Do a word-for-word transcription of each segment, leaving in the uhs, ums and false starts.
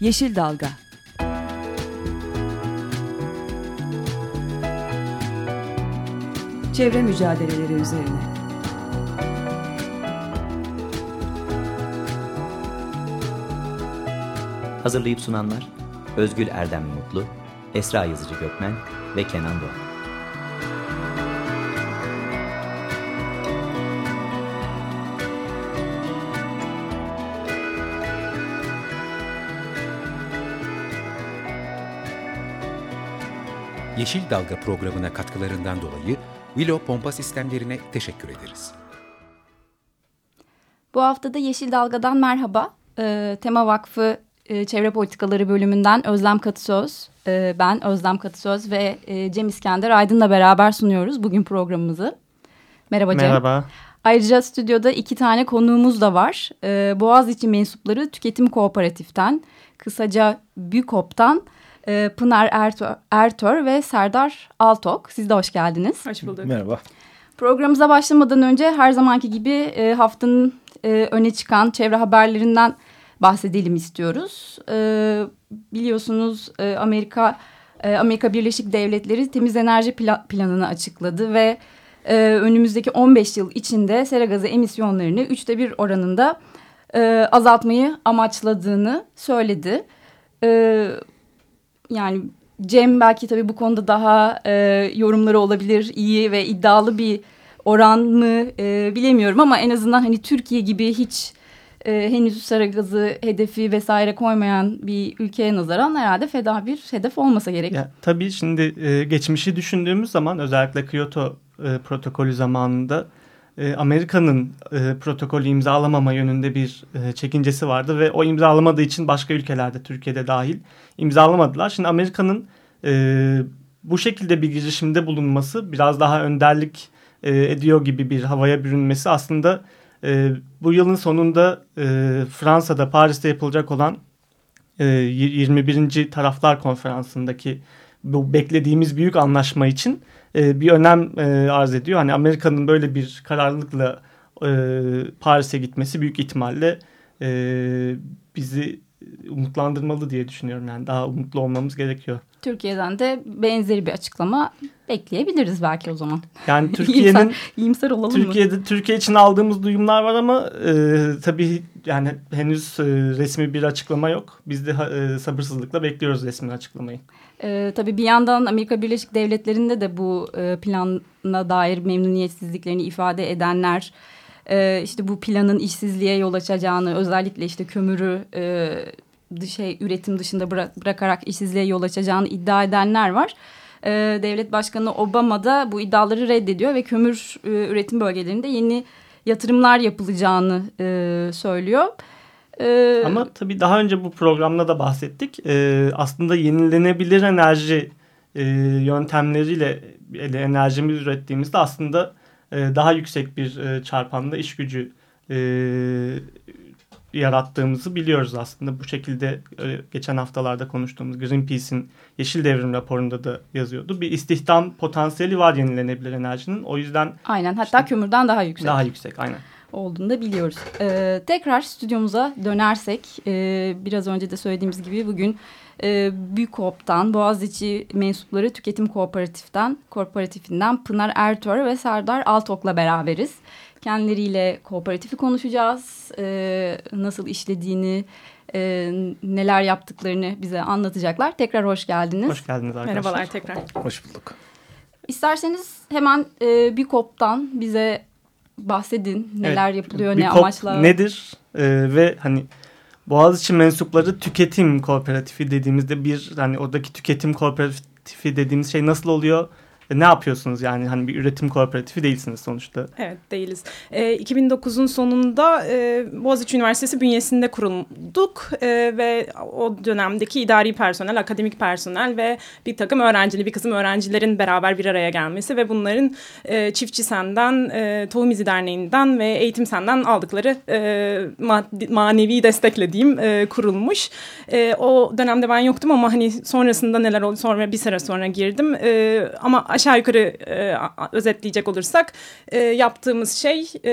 Yeşil Dalga. Çevre mücadeleleri üzerine. Hazırlayıp sunanlar Özgül Erdem Mutlu, Esra Yazıcı Gökmen ve Kenan Doğan. Yeşil Dalga programına katkılarından dolayı Willow Pompa Sistemlerine teşekkür ederiz. Bu haftada Yeşil Dalga'dan merhaba. E, Tema Vakfı e, Çevre Politikaları bölümünden Özlem Katısöz, e, ben Özlem Katısöz ve e, Cem İskender Aydın'la beraber sunuyoruz bugün programımızı. Merhaba Cem. Merhaba. Ayrıca stüdyoda iki tane konuğumuz da var. E, Boğaziçi mensupları Tüketim Kooperatif'ten, kısaca BÜKOP'tan Pınar Ertör, Ertör ve Serdar Altok. Siz de hoş geldiniz. Hoş bulduk. Merhaba. Programımıza başlamadan önce her zamanki gibi haftanın öne çıkan çevre haberlerinden bahsedelim istiyoruz. Biliyorsunuz Amerika Amerika Birleşik Devletleri temiz enerji planını açıkladı ve önümüzdeki on beş yıl içinde sera gazı emisyonlarını üçte bir oranında azaltmayı amaçladığını söyledi. Yani Cem belki tabii bu konuda daha e, yorumları olabilir, iyi ve iddialı bir oran mı e, bilemiyorum ama en azından hani Türkiye gibi hiç e, henüz sera gazı hedefi vesaire koymayan bir ülkeye nazaran herhalde feda bir hedef olmasa gerek. Ya, tabii şimdi e, geçmişi düşündüğümüz zaman özellikle Kyoto e, protokolü zamanında e, Amerika'nın e, protokolü imzalamama yönünde bir e, çekincesi vardı ve o imzalamadığı için başka ülkelerde, Türkiye'de dahil imzalamadılar. Şimdi Amerika'nın e, bu şekilde bir girişimde bulunması, biraz daha önderlik e, ediyor gibi bir havaya bürünmesi aslında e, bu yılın sonunda e, Fransa'da, Paris'te yapılacak olan e, yirmi birinci Taraflar Konferansı'ndaki bu beklediğimiz büyük anlaşma için e, bir önem e, arz ediyor. Hani Amerika'nın böyle bir kararlılıkla e, Paris'e gitmesi büyük ihtimalle e, bizi umutlandırmalı diye düşünüyorum. Yani daha umutlu olmamız gerekiyor. Türkiye'den de benzeri bir açıklama bekleyebiliriz belki o zaman. Yani Türkiye'nin iyimser, iyimser olalım Türkiye'de mı? Türkiye için aldığımız duyumlar var ama e, tabii yani henüz e, resmi bir açıklama yok. Biz de e, sabırsızlıkla bekliyoruz resmi açıklamayı. E, tabii bir yandan Amerika Birleşik Devletleri'nde de bu e, plana dair memnuniyetsizliklerini ifade edenler, e, işte bu planın işsizliğe yol açacağını, özellikle işte kömürü e, şey üretim dışında bırak, bırakarak işsizliğe yol açacağını iddia edenler var. E, Devlet Başkanı Obama da bu iddiaları reddediyor ve kömür e, üretim bölgelerinde yeni yatırımlar yapılacağını e, söylüyor. E, Ama tabii daha önce bu programda da bahsettik. E, aslında yenilenebilir enerji e, yöntemleriyle enerjimizi ürettiğimizde aslında e, daha yüksek bir e, çarpanda iş gücü e, yarattığımızı biliyoruz aslında. Bu şekilde geçen haftalarda konuştuğumuz Greenpeace'in Yeşil Devrim raporunda da yazıyordu. Bir istihdam potansiyeli var yenilenebilir enerjinin. O yüzden aynen, hatta işte, kömürden daha yüksek. Daha yüksek aynen. Olduğunu da biliyoruz. Ee, tekrar stüdyomuza dönersek e, biraz önce de söylediğimiz gibi bugün e, BÜKOP'tan, Boğaziçi mensupları Tüketim Kooperatif'ten, Kooperatifinden Pınar Ertör ve Serdar Altok'la beraberiz. Kendileriyle kooperatifi konuşacağız. Ee, nasıl işlediğini, e, neler yaptıklarını bize anlatacaklar. Tekrar hoş geldiniz. Hoş geldiniz arkadaşlar. Merhabalar tekrar. Hoş bulduk. İsterseniz hemen e, BÜKOP'tan bize bahsedin. Neler evet, yapılıyor, ne amaçla? Nedir? Ee, ve hani Boğaziçi mensupları tüketim kooperatifi dediğimizde bir hani oradaki tüketim kooperatifi dediğimiz şey nasıl oluyor? Ne yapıyorsunuz yani hani bir üretim kooperatifi değilsiniz sonuçta. Evet değiliz. E, iki bin dokuzun sonunda e, Boğaziçi Üniversitesi bünyesinde kurulduk e, ve o dönemdeki idari personel, akademik personel ve bir takım öğrencili bir kısım öğrencilerin beraber bir araya gelmesi ve bunların e, Çiftçi Sen'den, e, Tohum İzi Derneği'nden ve Eğitim Sen'den aldıkları e, maddi, manevi desteklediğim e, kurulmuş. E, o dönemde ben yoktum ama hani sonrasında neler oldu, sonra bir süre sonra girdim e, ama aşağı yukarı e, özetleyecek olursak e, yaptığımız şey e,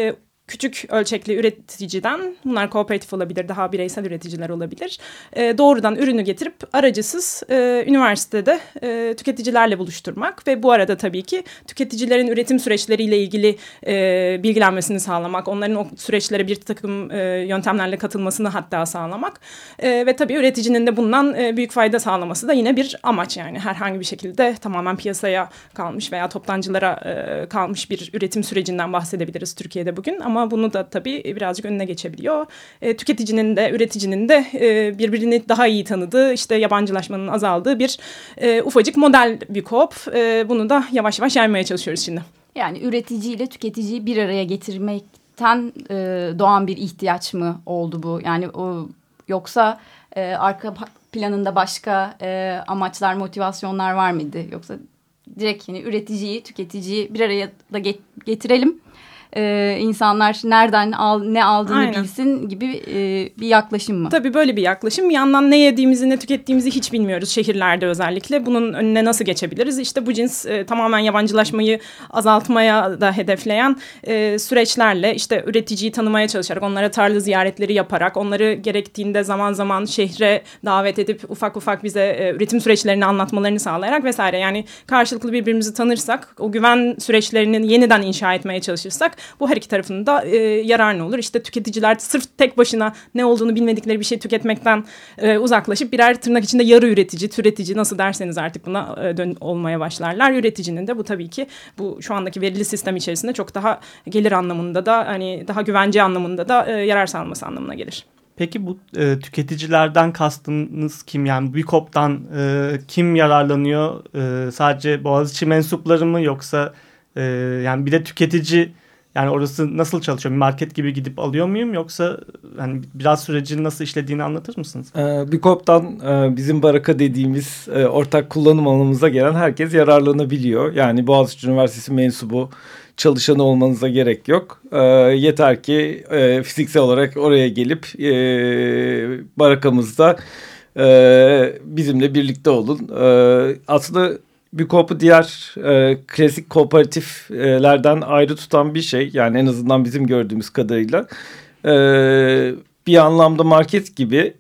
küçük ölçekli üreticiden, bunlar kooperatif olabilir, daha bireysel üreticiler olabilir, e, doğrudan ürünü getirip aracısız e, üniversitede e, tüketicilerle buluşturmak ve bu arada tabii ki tüketicilerin üretim süreçleriyle ilgili e, bilgilenmesini sağlamak, onların o süreçlere bir takım e, yöntemlerle katılmasını hatta sağlamak e, ve tabii üreticinin de bundan e, büyük fayda sağlaması da yine bir amaç, yani herhangi bir şekilde tamamen piyasaya kalmış veya toptancılara e, kalmış bir üretim sürecinden bahsedebiliriz Türkiye'de bugün, ama bunu da tabii birazcık önüne geçebiliyor. E, tüketicinin de üreticinin de e, birbirini daha iyi tanıdığı, işte yabancılaşmanın azaldığı bir e, ufacık model BÜKOOP. E, bunu da yavaş yavaş yaymaya çalışıyoruz şimdi. Yani üretici ile tüketiciyi bir araya getirmekten e, doğan bir ihtiyaç mı oldu bu? Yani o, yoksa e, arka planında başka e, amaçlar, motivasyonlar var mıydı? Yoksa direkt yani üreticiyi, tüketiciyi bir araya da get- getirelim. Ee, insanlar nereden al, ne aldığını Aynen. bilsin gibi e, bir yaklaşım mı? Tabii böyle bir yaklaşım. Bir yandan ne yediğimizi, ne tükettiğimizi hiç bilmiyoruz şehirlerde özellikle. Bunun önüne nasıl geçebiliriz? İşte bu cins e, tamamen yabancılaşmayı azaltmaya da hedefleyen e, süreçlerle, işte üreticiyi tanımaya çalışarak, onlara tarla ziyaretleri yaparak, onları gerektiğinde zaman zaman şehre davet edip ufak ufak bize e, üretim süreçlerini anlatmalarını sağlayarak vesaire. Yani karşılıklı birbirimizi tanırsak, o güven süreçlerini yeniden inşa etmeye çalışırsak bu her iki tarafının da e, yararlı olur. İşte tüketiciler sırf tek başına ne olduğunu bilmedikleri bir şey tüketmekten e, uzaklaşıp birer tırnak içinde yarı üretici, türetici, nasıl derseniz artık buna e, dön olmaya başlarlar. Üreticinin de bu tabii ki bu şu andaki verili sistem içerisinde çok daha gelir anlamında da, hani daha güvence anlamında da e, yarar sağlaması anlamına gelir. Peki bu e, tüketicilerden kastınız kim? Yani BÜKOOP'tan e, kim yararlanıyor? E, sadece Boğaziçi mensupları mı, yoksa e, yani bir de tüketici, yani orası nasıl çalışıyor? Bir market gibi gidip alıyor muyum, yoksa hani biraz sürecin nasıl işlediğini anlatır mısınız? Ee, BÜKOOP'tan e, bizim baraka dediğimiz e, ortak kullanım alanımıza gelen herkes yararlanabiliyor. Yani Boğaziçi Üniversitesi mensubu çalışanı olmanıza gerek yok. E, yeter ki e, fiziksel olarak oraya gelip e, barakamızda e, bizimle birlikte olun. E, aslında BÜKOOP'u diğer e, klasik kooperatiflerden ayrı tutan bir şey. Yani en azından bizim gördüğümüz kadarıyla e, bir anlamda market gibi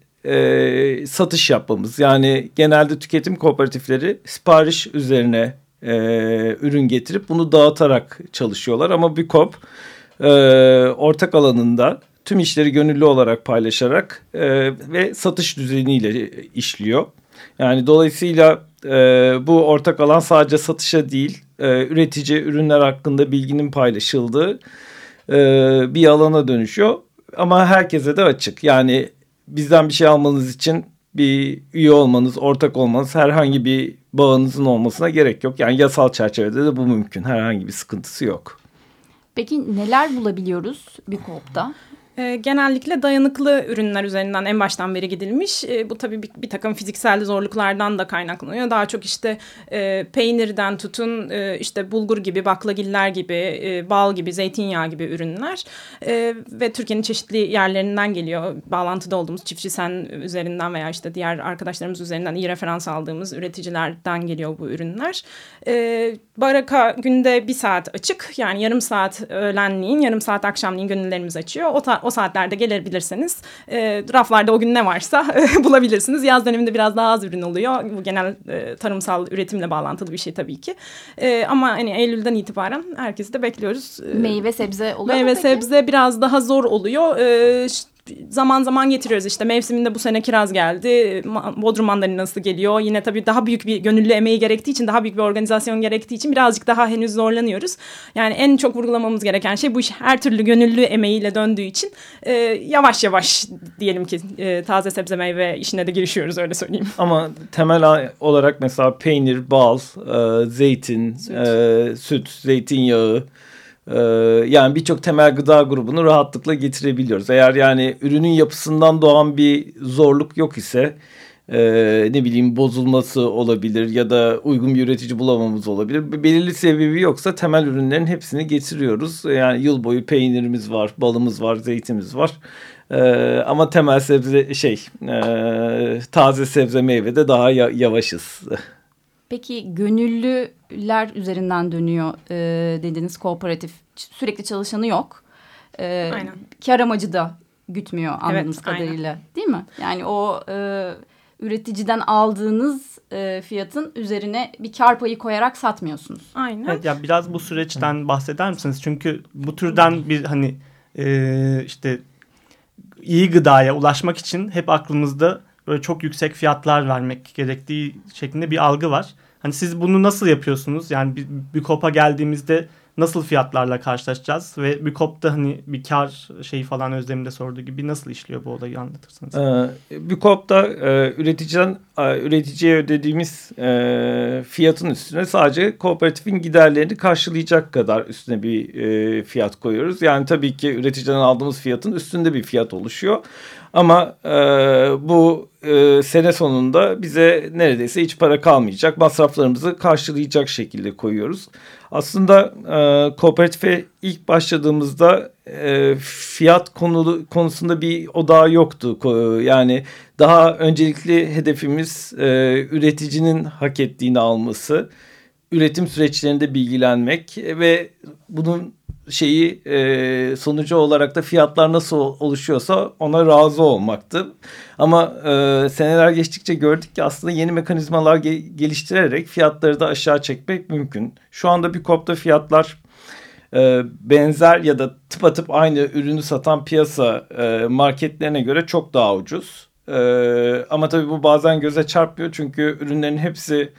e, satış yapmamız. Yani genelde tüketim kooperatifleri sipariş üzerine e, ürün getirip bunu dağıtarak çalışıyorlar. Ama BÜKOOP e, ortak alanında tüm işleri gönüllü olarak paylaşarak e, ve satış düzeniyle işliyor. Yani dolayısıyla e, bu ortak alan sadece satışa değil, e, üretici ürünler hakkında bilginin paylaşıldığı e, bir alana dönüşüyor. Ama herkese de açık. Yani bizden bir şey almanız için bir üye olmanız, ortak olmanız, herhangi bir bağınızın olmasına gerek yok. Yani yasal çerçevede de bu mümkün. Herhangi bir sıkıntısı yok. Peki neler bulabiliyoruz BÜKOOP'ta? E, genellikle dayanıklı ürünler üzerinden en baştan beri gidilmiş. E, bu tabii bir, bir takım fiziksel zorluklardan da kaynaklanıyor. Daha çok işte e, peynirden tutun, e, işte bulgur gibi, baklagiller gibi, e, bal gibi, zeytinyağı gibi ürünler. E, ve Türkiye'nin çeşitli yerlerinden geliyor. Bağlantıda olduğumuz Çiftçi Sen üzerinden veya işte diğer arkadaşlarımız üzerinden iyi referans aldığımız üreticilerden geliyor bu ürünler. E, baraka günde bir saat açık. Yani yarım saat öğlenliğin, yarım saat akşamliğin gönüllerimiz açıyor. O ta- O saatlerde gelebilirseniz e, raflarda o gün ne varsa e, bulabilirsiniz. Yaz döneminde biraz daha az ürün oluyor. Bu genel e, tarımsal üretimle bağlantılı bir şey tabii ki. E, ama hani Eylül'den itibaren herkesi de bekliyoruz. E, meyve sebze oluyor Meyve mu peki? sebze biraz daha zor oluyor. E, zaman zaman getiriyoruz, işte mevsiminde bu sene kiraz geldi, Bodrum mandalinası geliyor. Yine tabii daha büyük bir gönüllü emeği gerektiği için, daha büyük bir organizasyon gerektiği için birazcık daha henüz zorlanıyoruz. Yani en çok vurgulamamız gereken şey, bu iş her türlü gönüllü emeğiyle döndüğü için e, yavaş yavaş diyelim ki e, taze sebze meyve işine de girişiyoruz, öyle söyleyeyim. Ama temel olarak mesela peynir, bal, e, zeytin, süt. E, süt, zeytinyağı, yani birçok temel gıda grubunu rahatlıkla getirebiliyoruz. Eğer yani ürünün yapısından doğan bir zorluk yok ise, e, ne bileyim bozulması olabilir ya da uygun bir üretici bulamamız olabilir. Belirli sebebi yoksa temel ürünlerin hepsini getiriyoruz. Yani yıl boyu peynirimiz var, balımız var, zeytimiz var. E, ama temel sebze şey, e, taze sebze meyvede daha ya- yavaşız. Peki gönüllüler üzerinden dönüyor e, dediğiniz kooperatif, sürekli çalışanı yok. e, Aynen. kar amacı da gütmüyor anladığımız Evet, kadarıyla. aynen. Değil mi? Yani o e, üreticiden aldığınız e, fiyatın üzerine bir kar payı koyarak satmıyorsunuz. Aynen. Evet, ya biraz bu süreçten bahseder misiniz? Çünkü bu türden bir hani e, işte iyi gıdaya ulaşmak için hep aklımızda böyle çok yüksek fiyatlar vermek gerektiği şeklinde bir algı var. Hani siz bunu nasıl yapıyorsunuz? Yani bir, bir kopa geldiğimizde nasıl fiyatlarla karşılaşacağız ve bir kopta hani bir kar şeyi falan Özlem'in de sorduğu gibi nasıl işliyor bu olayı anlatırsanız. Ee, bir kopta e, üreticiden e, üreticiye ödediğimiz e, fiyatın üstüne sadece kooperatifin giderlerini karşılayacak kadar üstüne bir e, fiyat koyuyoruz. Yani tabii ki üreticiden aldığımız fiyatın üstünde bir fiyat oluşuyor. Ama e, bu e, sene sonunda bize neredeyse hiç para kalmayacak, masraflarımızı karşılayacak şekilde koyuyoruz. Aslında e, kooperatife ilk başladığımızda e, fiyat konulu, konusunda bir odağı yoktu. Yani daha öncelikli hedefimiz e, üreticinin hak ettiğini alması, üretim süreçlerinde bilgilenmek ve bunun şeyi e, sonucu olarak da fiyatlar nasıl oluşuyorsa ona razı olmaktı. Ama e, seneler geçtikçe gördük ki aslında yeni mekanizmalar ge- geliştirerek fiyatları da aşağı çekmek mümkün. Şu anda bir kopta fiyatlar e, benzer ya da tıpatıp aynı ürünü satan piyasa e, marketlerine göre çok daha ucuz. E, ama tabii bu bazen göze çarpmıyor çünkü ürünlerin hepsi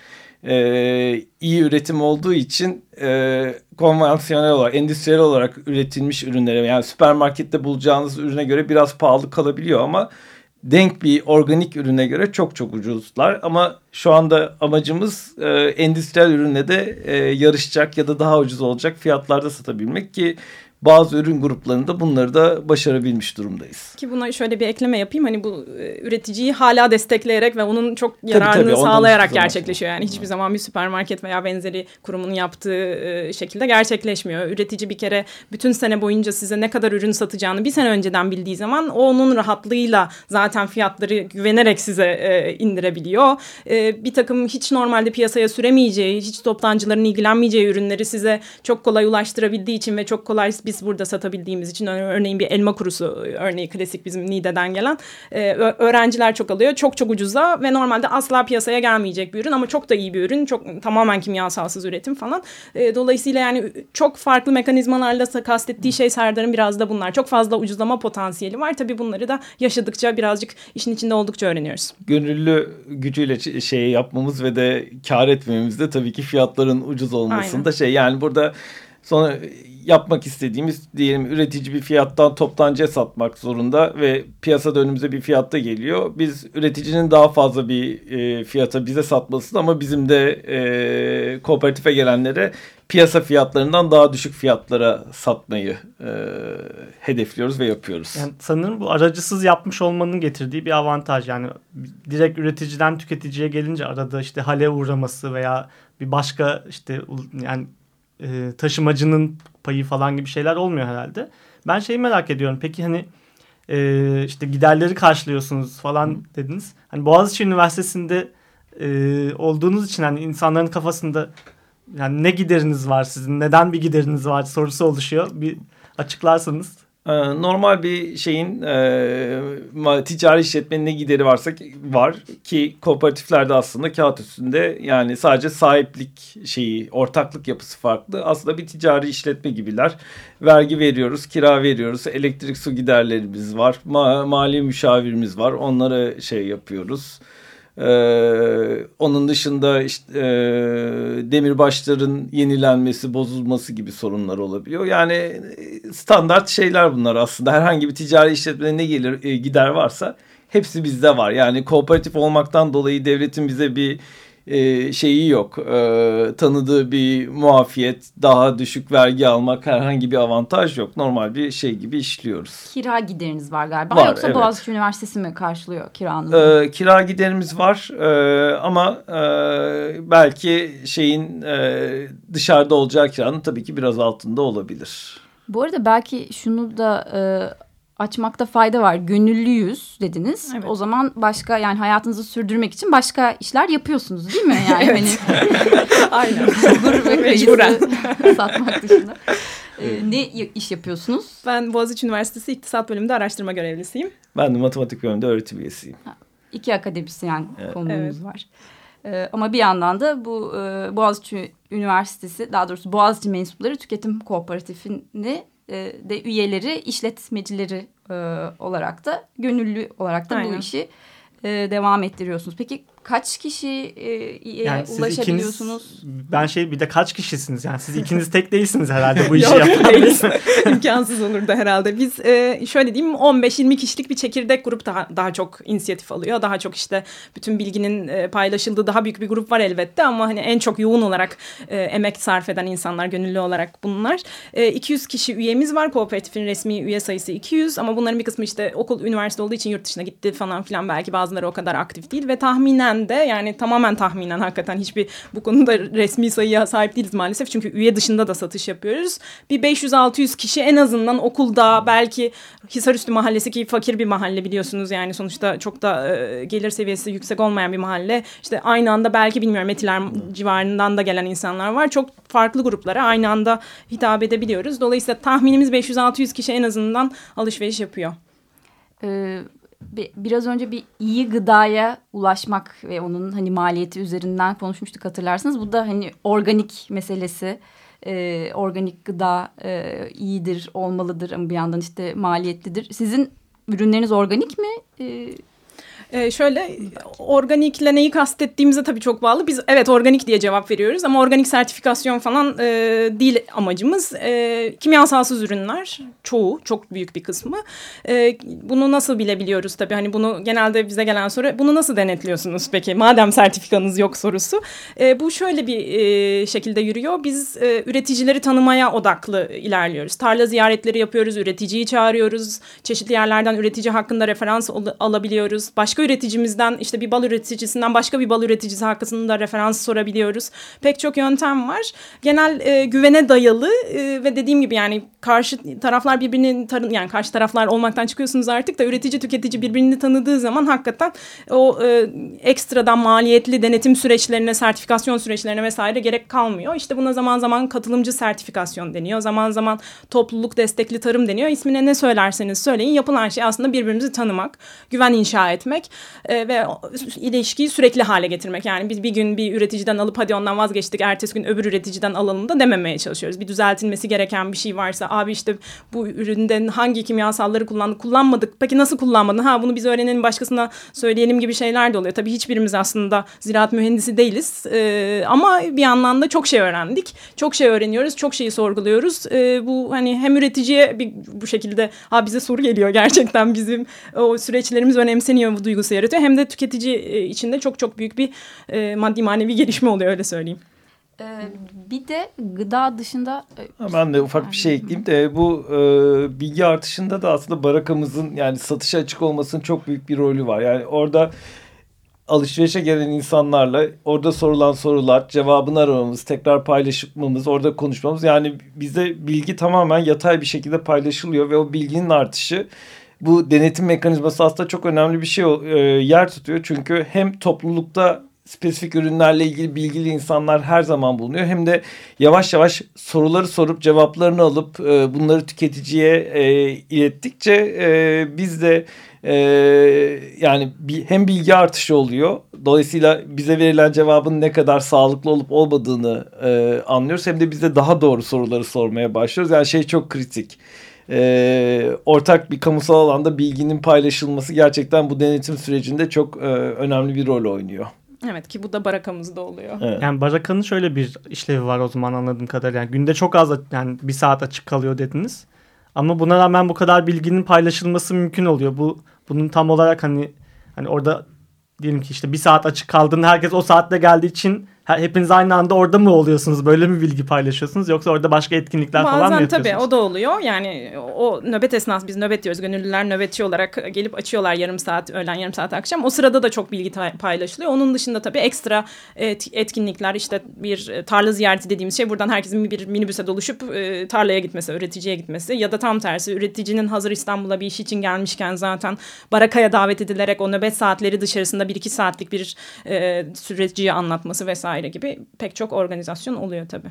Ee, iyi üretim olduğu için e, konvansiyonel olarak, endüstriyel olarak üretilmiş ürünlere, yani süpermarkette bulacağınız ürüne göre biraz pahalı kalabiliyor ama denk bir organik ürüne göre çok çok ucuzlar. Ama şu anda amacımız e, endüstriyel ürünle de e, yarışacak ya da daha ucuz olacak fiyatlarda satabilmek ki bazı ürün gruplarında bunları da başarabilmiş durumdayız. Ki buna şöyle bir ekleme yapayım. Hani bu e, üreticiyi hala destekleyerek ve onun çok yararını tabii, tabii, sağlayarak gerçekleşiyor. Yani hiçbir zaman bir süpermarket veya benzeri kurumun yaptığı e, şekilde gerçekleşmiyor. Üretici bir kere bütün sene boyunca size ne kadar ürün satacağını bir sene önceden bildiği zaman onun rahatlığıyla zaten fiyatları güvenerek size e, indirebiliyor. E, bir takım hiç normalde piyasaya süremeyeceği, hiç toptancıların ilgilenmeyeceği ürünleri size çok kolay ulaştırabildiği için ve çok kolay biz burada satabildiğimiz için, örneğin bir elma kurusu örneği klasik bizim Niğde'den gelen e, öğrenciler çok alıyor. Çok çok ucuza ve normalde asla piyasaya gelmeyecek bir ürün ama çok da iyi bir ürün. Çok tamamen kimyasalsız üretim falan. E, dolayısıyla yani çok farklı mekanizmalarla kastettiği şey Serdar'ın biraz da bunlar. Çok fazla ucuzlama potansiyeli var. Tabii bunları da yaşadıkça birazcık işin içinde oldukça öğreniyoruz. Gönüllü gücüyle şey yapmamız ve de kar etmememiz de tabii ki fiyatların ucuz olmasında şey, yani burada sonra yapmak istediğimiz, diyelim üretici bir fiyattan toptancıya satmak zorunda ve piyasada önümüze bir fiyatta geliyor. Biz üreticinin daha fazla bir e, fiyata bize satmasını ama bizim de e, kooperatife gelenlere piyasa fiyatlarından daha düşük fiyatlara satmayı e, hedefliyoruz ve yapıyoruz. Yani sanırım bu aracısız yapmış olmanın getirdiği bir avantaj. Yani direkt üreticiden tüketiciye gelince arada işte hale uğraması veya bir başka işte yani e, taşımacının payı falan gibi şeyler olmuyor herhalde. Ben şeyi merak ediyorum. Peki hani e, işte giderleri karşılıyorsunuz falan dediniz. Hani Boğaziçi Üniversitesi'nde e, olduğunuz için hani insanların kafasında yani ne gideriniz var sizin? Neden bir gideriniz var sorusu oluşuyor. Bir açıklarsanız. Normal bir şeyin e, ticari işletmenin ne gideri varsa var ki kooperatiflerde aslında kağıt üstünde yani sadece sahiplik şeyi, ortaklık yapısı farklı. Aslında bir ticari işletme gibiler. Vergi veriyoruz, kira veriyoruz, elektrik su giderlerimiz var, ma- mali müşavirimiz var. Onlara şey yapıyoruz. Ee, onun dışında işte e, demirbaşların yenilenmesi, bozulması gibi sorunlar olabiliyor. Yani standart şeyler bunlar aslında. Herhangi bir ticari işletmede ne gelir e, gider varsa hepsi bizde var. Yani kooperatif olmaktan dolayı devletin bize bir e, şeyi yok. E, tanıdığı bir muafiyet, daha düşük vergi almak, herhangi bir avantaj yok. Normal bir şey gibi işliyoruz. Kira gideriniz var galiba. Var, Yoksa evet. Boğaziçi Üniversitesi mi karşılıyor kiranızı? E, kira giderimiz var e, ama e, belki şeyin e, dışarıda olacağı kiranın tabii ki biraz altında olabilir. Bu arada belki şunu da e, açmakta fayda var. Gönüllüyüz dediniz. Evet. O zaman başka yani hayatınızı sürdürmek için başka işler yapıyorsunuz değil mi? Yani evet. Hani aynen. bulgur ve kayısı satmak dışında. Ee, ne iş yapıyorsunuz? Ben Boğaziçi Üniversitesi İktisat Bölümünde araştırma görevlisiyim. Ben de matematik bölümünde öğretim üyesiyim. Ha, iki akademisyen evet. konumuz evet. var. Ee, ama bir yandan da bu e, Boğaziçi Üniversitesi, daha doğrusu Boğaziçi mensupları tüketim kooperatifini e, de üyeleri, işletmecileri e, olarak da gönüllü olarak da Aynen. bu işi e, devam ettiriyorsunuz. Peki kaç kişiye Yani siz ulaşabiliyorsunuz? ikiniz, ben şey bir de kaç kişisiniz? Yani siz ikiniz tek değilsiniz herhalde bu işi Yok, yapan. değiliz. İmkansız olurdu herhalde. Biz e, şöyle diyeyim on beş yirmi kişilik bir çekirdek grup daha, daha çok inisiyatif alıyor. Daha çok işte bütün bilginin e, paylaşıldığı daha büyük bir grup var elbette ama hani en çok yoğun olarak e, emek sarf eden insanlar gönüllü olarak bunlar. E, iki yüz kişi üyemiz var. Kooperatifin resmi üye sayısı iki yüz ama bunların bir kısmı işte okul, üniversite olduğu için yurt dışına gitti falan filan, belki bazıları o kadar aktif değil ve tahminen de yani tamamen tahminen hakikaten hiçbir bu konuda resmi sayıya sahip değiliz maalesef. Çünkü üye dışında da satış yapıyoruz. Bir beş yüz altı yüz kişi en azından okulda, belki Hisarüstü Mahallesi ki fakir bir mahalle biliyorsunuz. Yani sonuçta çok da e, gelir seviyesi yüksek olmayan bir mahalle. İşte aynı anda belki bilmiyorum Etiler civarından da gelen insanlar var. Çok farklı gruplara aynı anda hitap edebiliyoruz. Dolayısıyla tahminimiz beş yüz altı yüz kişi en azından alışveriş yapıyor. Ee, biraz önce bir iyi gıdaya ulaşmak ve onun hani maliyeti üzerinden konuşmuştuk, hatırlarsınız. Bu da hani organik meselesi. Ee, organik gıda e, iyidir, olmalıdır ama bir yandan işte maliyetlidir. Sizin ürünleriniz organik mi? Ee, Ee, şöyle organikle neyi kastettiğimize tabii çok bağlı. Biz evet organik diye cevap veriyoruz ama organik sertifikasyon falan e, değil amacımız. E, kimyasalsız ürünler çoğu, çok büyük bir kısmı. E, bunu nasıl bilebiliyoruz tabii, hani bunu genelde bize gelen soru, bunu nasıl denetliyorsunuz peki madem sertifikanız yok sorusu. E, bu şöyle bir e, şekilde yürüyor. Biz e, üreticileri tanımaya odaklı ilerliyoruz. Tarla ziyaretleri yapıyoruz, üreticiyi çağırıyoruz. Çeşitli yerlerden üretici hakkında referans al- alabiliyoruz. Başka üreticimizden, işte bir bal üreticisinden başka bir bal üreticisi hakkında referans sorabiliyoruz. Pek çok yöntem var. Genel e, güvene dayalı e, ve dediğim gibi yani karşı taraflar birbirini tanı, yani karşı taraflar olmaktan çıkıyorsunuz artık da üretici tüketici birbirini tanıdığı zaman hakikaten o e, ekstradan maliyetli denetim süreçlerine, sertifikasyon süreçlerine vesaire gerek kalmıyor. İşte buna zaman zaman katılımcı sertifikasyon deniyor. Zaman zaman topluluk destekli tarım deniyor. İsmine ne söylerseniz söyleyin, yapılan şey aslında birbirimizi tanımak, güven inşa etmek e, ve ilişkiyi sürekli hale getirmek. Yani biz bir gün bir üreticiden alıp hadi ondan vazgeçtik, ertesi gün öbür üreticiden alalım da dememeye çalışıyoruz. Bir düzeltilmesi gereken bir şey varsa, abi işte bu üründen hangi kimyasalları kullandık, kullanmadık, peki nasıl kullanmadın, ha bunu biz öğrenelim başkasına söyleyelim gibi şeyler de oluyor. Tabii hiçbirimiz aslında ziraat mühendisi değiliz e, ama bir yandan da çok şey öğrendik, çok şey öğreniyoruz, çok şeyi sorguluyoruz. E, bu hani hem üreticiye bir, bu şekilde ha bize soru geliyor, gerçekten bizim o süreçlerimiz önemseniyor, bu duygusu yaratıyor, hem de tüketici içinde çok çok büyük bir e, maddi manevi gelişme oluyor, öyle söyleyeyim. Ee, bir de gıda dışında... Ben de ufak bir şey ekleyeyim de bu e, bilgi artışında da aslında barakamızın yani satışa açık olmasının çok büyük bir rolü var. Yani orada alışverişe gelen insanlarla orada sorulan sorular, cevabını aramamız, tekrar paylaşmamız, orada konuşmamız, yani bize bilgi tamamen yatay bir şekilde paylaşılıyor ve o bilginin artışı, bu denetim mekanizması aslında çok önemli bir şey e, yer tutuyor. Çünkü hem toplulukta spesifik ürünlerle ilgili bilgili insanlar her zaman bulunuyor, hem de yavaş yavaş soruları sorup cevaplarını alıp e, bunları tüketiciye e, ilettikçe e, biz de e, yani bir, hem bilgi artışı oluyor. Dolayısıyla bize verilen cevabın ne kadar sağlıklı olup olmadığını e, anlıyoruz. Hem de biz de daha doğru soruları sormaya başlıyoruz. Yani şey çok kritik. E, ortak bir kamusal alanda bilginin paylaşılması gerçekten bu denetim sürecinde çok e, önemli bir rol oynuyor. Evet, ki bu da barakamızda oluyor. Evet. Yani barakanın şöyle bir işlevi var o zaman anladığım kadarıyla. Yani günde çok az, yani bir saat açık kalıyor dediniz. Ama buna rağmen bu kadar bilginin paylaşılması mümkün oluyor. Bu bunun tam olarak hani hani orada diyelim ki işte bir saat açık kaldığında herkes o saatte geldiği için hepiniz aynı anda orada mı oluyorsunuz? Böyle mi bilgi paylaşıyorsunuz? Yoksa orada başka etkinlikler Bazen falan mı yapıyorsunuz? Bazen tabii o da oluyor. Yani o nöbet esnası biz nöbet diyoruz. Gönüllüler nöbetçi olarak gelip açıyorlar yarım saat, öğlen yarım saat akşam. O sırada da çok bilgi paylaşılıyor. Onun dışında tabii ekstra etkinlikler, işte bir tarla ziyareti dediğimiz şey, buradan herkesin bir minibüse doluşup tarlaya gitmesi, üreticiye gitmesi ya da tam tersi üreticinin hazır İstanbul'a bir iş için gelmişken zaten barakaya davet edilerek o nöbet saatleri dışarısında bir iki saatlik bir e, süreciye anlatması vesaire gibi pek çok organizasyon oluyor tabii.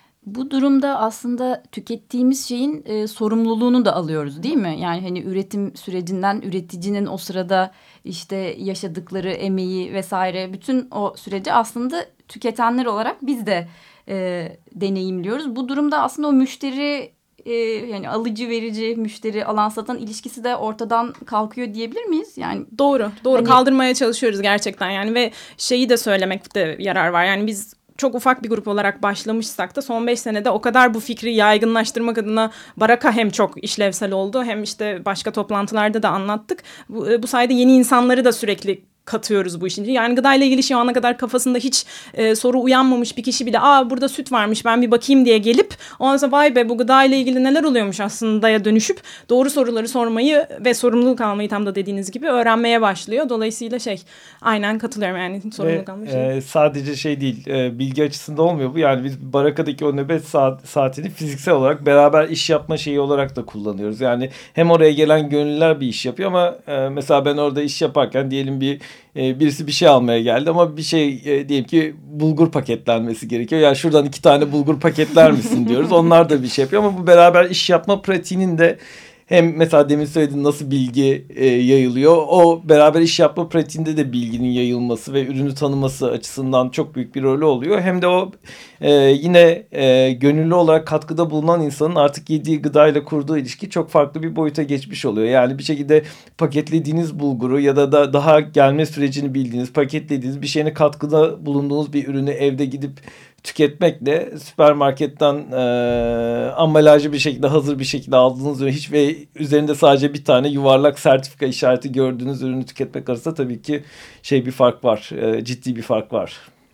Bu durumda aslında tükettiğimiz şeyin e, sorumluluğunu da alıyoruz değil mi? Yani hani üretim sürecinden üreticinin o sırada işte yaşadıkları emeği vesaire, bütün o süreci aslında tüketenler olarak biz de e, deneyimliyoruz. Bu durumda aslında o müşteri, e, yani alıcı verici, müşteri alan satan ilişkisi de ortadan kalkıyor diyebilir miyiz? Yani doğru, doğru hani... kaldırmaya çalışıyoruz gerçekten yani, ve şeyi de söylemekte yarar var. Yani biz çok ufak bir grup olarak başlamışsak da son beş senede o kadar bu fikri yaygınlaştırmak adına baraka hem çok işlevsel oldu, hem işte başka toplantılarda da anlattık. Bu, bu sayede yeni insanları da sürekli katıyoruz bu işin. Yani gıdayla ilgili şu ana kadar kafasında hiç e, soru uyanmamış bir kişi bile, aa burada süt varmış ben bir bakayım diye gelip ondan sonra vay be bu gıdayla ilgili neler oluyormuş aslında'ya dönüşüp doğru soruları sormayı ve sorumluluk almayı tam da dediğiniz gibi öğrenmeye başlıyor. Dolayısıyla şey, aynen katılıyorum yani sorumluluk almayı. E, sadece şey değil, e, bilgi açısında olmuyor bu. Yani biz barakadaki o nöbet saat, saatini fiziksel olarak beraber iş yapma şeyi olarak da kullanıyoruz. Yani hem oraya gelen gönüllüler bir iş yapıyor ama e, mesela ben orada iş yaparken diyelim bir birisi bir şey almaya geldi ama bir şey e, diyelim ki bulgur paketlenmesi gerekiyor. Yani şuradan iki tane bulgur paketler misin diyoruz. Onlar da bir şey yapıyor ama bu beraber iş yapma pratiğinin de hem mesela demin söylediğin nasıl bilgi e, yayılıyor. O beraber iş yapma pratiğinde de bilginin yayılması ve ürünü tanıması açısından çok büyük bir rolü oluyor. Hem de o e, yine e, gönüllü olarak katkıda bulunan insanın artık yediği gıdayla kurduğu ilişki çok farklı bir boyuta geçmiş oluyor. Yani bir şekilde paketlediğiniz bulguru ya da, da daha gelme sürecini bildiğiniz, paketlediğiniz bir şeyine katkıda bulunduğunuz bir ürünü evde gidip tüketmekle süpermarketten e, ambalajlı bir şekilde, hazır bir şekilde aldığınız ürün hiç ve üzerinde sadece bir tane yuvarlak sertifika işareti gördüğünüz ürünü tüketmek arasında tabii ki şey bir fark var. E, ciddi bir fark var.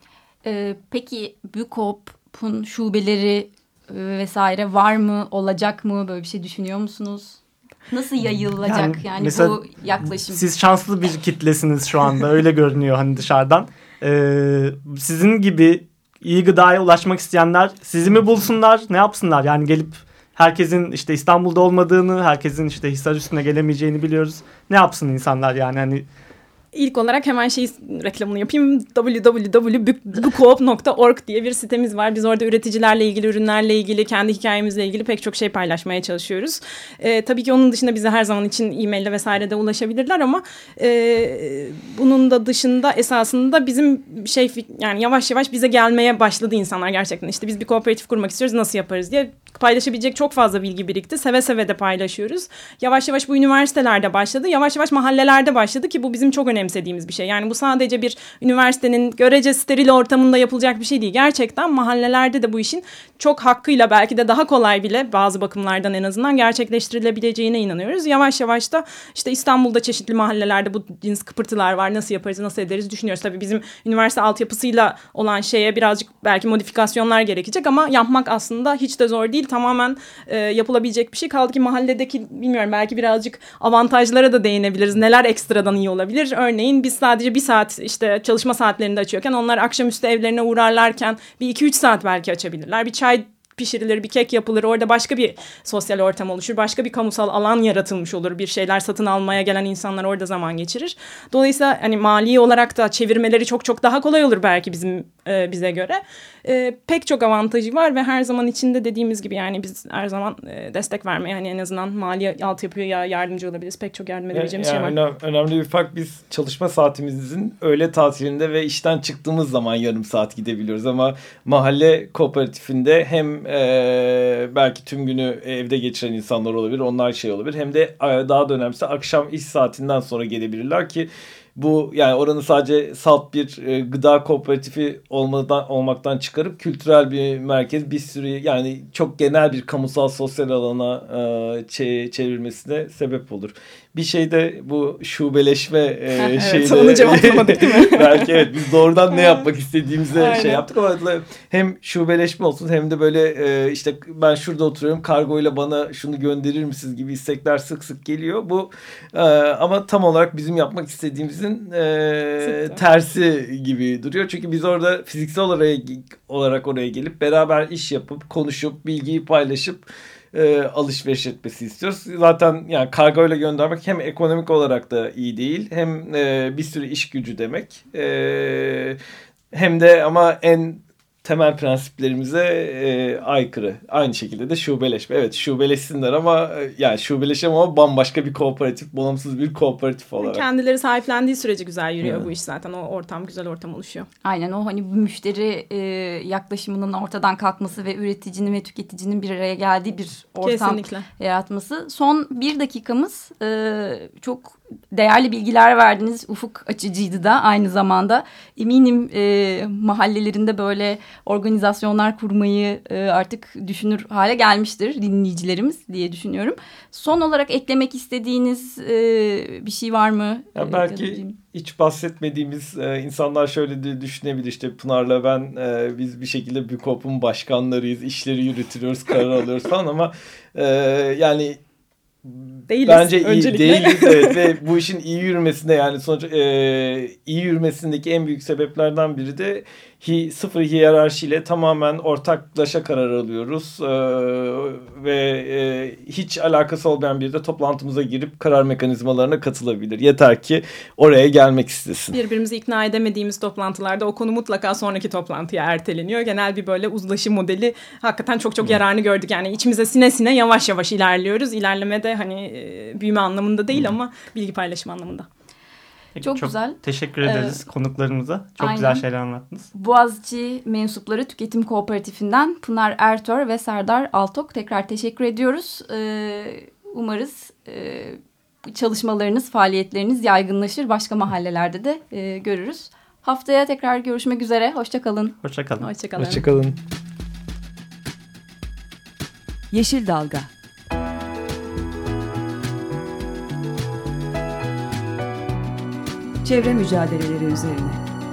Ee, peki Bükop'un şubeleri vesaire var mı? Olacak mı? Böyle bir şey düşünüyor musunuz? Nasıl yayılacak yani, yani bu yaklaşım? Siz şanslı bir kitlesiniz şu anda. Öyle görünüyor hani dışarıdan. Ee, sizin gibi iyi gıdaya ulaşmak isteyenler sizi mi bulsunlar, ne yapsınlar? Yani gelip herkesin işte İstanbul'da olmadığını, herkesin işte Hisarüstü'ne gelemeyeceğini biliyoruz. Ne yapsın insanlar yani hani? İlk olarak hemen şey reklamını yapayım. double-u double-u double-u nokta bükop nokta org diye bir sitemiz var. Biz orada üreticilerle ilgili, ürünlerle ilgili, kendi hikayemizle ilgili pek çok şey paylaşmaya çalışıyoruz. Ee, tabii ki onun dışında bize her zaman için e-mail'le vesaire de ulaşabilirler ama e, bunun da dışında esasında bizim şey, yani yavaş yavaş bize gelmeye başladı insanlar gerçekten. İşte biz bir kooperatif kurmak istiyoruz, nasıl yaparız diye paylaşabilecek çok fazla bilgi birikti. Seve seve de paylaşıyoruz. Yavaş yavaş bu üniversitelerde başladı. Yavaş yavaş mahallelerde başladı ki bu bizim çok önemsediğimiz bir şey. Yani bu sadece bir üniversitenin görece steril ortamında yapılacak bir şey değil. Gerçekten mahallelerde de bu işin çok hakkıyla, belki de daha kolay bile bazı bakımlardan en azından gerçekleştirilebileceğine inanıyoruz. Yavaş yavaş da işte İstanbul'da çeşitli mahallelerde bu cins kıpırtılar var. Nasıl yaparız, nasıl ederiz düşünüyoruz. Tabii bizim üniversite altyapısıyla olan şeye birazcık belki modifikasyonlar gerekecek ama yapmak aslında hiç de zor değil. Tamamen e, yapılabilecek bir şey. Kaldı ki mahalledeki, bilmiyorum, belki birazcık avantajlara da değinebiliriz. Neler ekstradan iyi olabilir? Örneğin biz sadece bir saat işte çalışma saatlerinde açıyorken onlar akşamüstü evlerine uğrarlarken bir iki üç saat belki açabilirler. Bir çay pişirilir, bir kek yapılır. Orada başka bir sosyal ortam oluşur. Başka bir kamusal alan yaratılmış olur. Bir şeyler satın almaya gelen insanlar orada zaman geçirir. Dolayısıyla hani mali olarak da çevirmeleri çok çok daha kolay olur belki bizim e, bize göre. E, pek çok avantajı var ve her zaman içinde dediğimiz gibi yani biz her zaman e, destek vermeye, hani en azından mali altyapıya yardımcı olabiliriz. Pek çok yardım edebileceğimiz yani şey var. Önemli, önemli bir fark, biz çalışma saatimizin öğle tatilinde ve işten çıktığımız zaman yarım saat gidebiliyoruz ama mahalle kooperatifinde hem e, belki tüm günü evde geçiren insanlar olabilir, onlar şey olabilir, hem de daha da önemlisi akşam iş saatinden sonra gelebilirler ki bu yani oranın sadece salt bir e, gıda kooperatifi olmadan olmaktan çıkarıp kültürel bir merkez, bir sürü yani çok genel bir kamusal sosyal alana e, çe- çevirmesine sebep olur. Bir şey de bu şubeleşme e, evet, şeyde onu cevaplamadık değil mi? belki evet biz doğrudan ne yapmak istediğimize Aynen. şey yaptık ama hem şubeleşme olsun hem de böyle e, işte ben şurada oturuyorum kargoyla bana şunu gönderir misiniz gibi istekler sık sık geliyor. Bu e, ama tam olarak bizim yapmak istediğimizin e, tersi gibi duruyor. Çünkü biz orada fiziksel olarak, olarak oraya gelip beraber iş yapıp konuşup bilgiyi paylaşıp E, alışveriş etmesi istiyoruz. Zaten yani kargoyla göndermek hem ekonomik olarak da iyi değil hem e, bir sürü iş gücü demek e, hem de ama en temel prensiplerimize e, aykırı. Aynı şekilde de şubeleşme. Evet şubeleşsinler ama yani şubeleşem ama bambaşka bir kooperatif, bağımsız bir kooperatif olarak. Kendileri sahiplendiği sürece güzel yürüyor evet. bu iş zaten. O ortam güzel ortam oluşuyor. Aynen o hani bu müşteri e, yaklaşımının ortadan kalkması ve üreticinin ve tüketicinin bir araya geldiği bir ortam Kesinlikle. yaratması. Son bir dakikamız e, çok değerli bilgiler verdiniz. Ufuk açıcıydı da aynı zamanda. Eminim e, mahallelerinde böyle organizasyonlar kurmayı e, artık düşünür hale gelmiştir dinleyicilerimiz diye düşünüyorum. Son olarak eklemek istediğiniz e, bir şey var mı? Ya belki hiç bahsetmediğimiz e, insanlar şöyle de düşünebilir işte Pınar'la ben e, biz bir şekilde BÜKOP'un başkanlarıyız, işleri yürütüyoruz, karar alıyoruz falan ama e, yani değiliz. Bence iyi öncelikle. değiliz evet ve bu işin iyi yürümesinde yani sonuç e, iyi yürümesindeki en büyük sebeplerden biri de hi, sıfır hiyerarşiyle tamamen ortaklaşa karar alıyoruz e, ve e, hiç alakası olmayan biri de toplantımıza girip karar mekanizmalarına katılabilir. Yeter ki oraya gelmek istesin. Birbirimizi ikna edemediğimiz toplantılarda o konu mutlaka sonraki toplantıya erteleniyor. Genel bir böyle uzlaşı modeli hakikaten çok çok yararını gördük. Yani içimize sine sine yavaş yavaş ilerliyoruz. İlerlemede hani e, büyüme anlamında değil ama bilgi paylaşımı anlamında. Peki, çok, çok güzel. Teşekkür ederiz ee, konuklarımıza. Çok aynen. güzel şeyler anlattınız. Boğaziçi mensupları Tüketim Kooperatifinden Pınar Ertör ve Serdar Altok tekrar teşekkür ediyoruz. Ee, umarız e, çalışmalarınız, faaliyetleriniz yaygınlaşır. Başka mahallelerde de e, görürüz. Haftaya tekrar görüşmek üzere. Hoşçakalın. Hoşçakalın. Hoşçakalın. Hoşçakalın. Yeşil Dalga. Çevre mücadeleleri üzerine.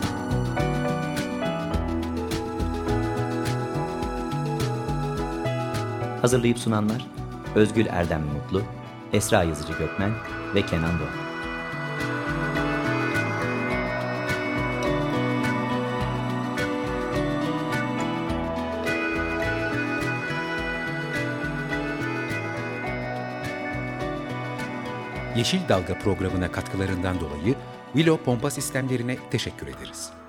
Hazırlayıp sunanlar Özgül Erdem Mutlu, Esra Yazıcı Gökmen ve Kenan Doğan. Yeşil Dalga programına katkılarından dolayı Willow Pompa Sistemlerine teşekkür ederiz.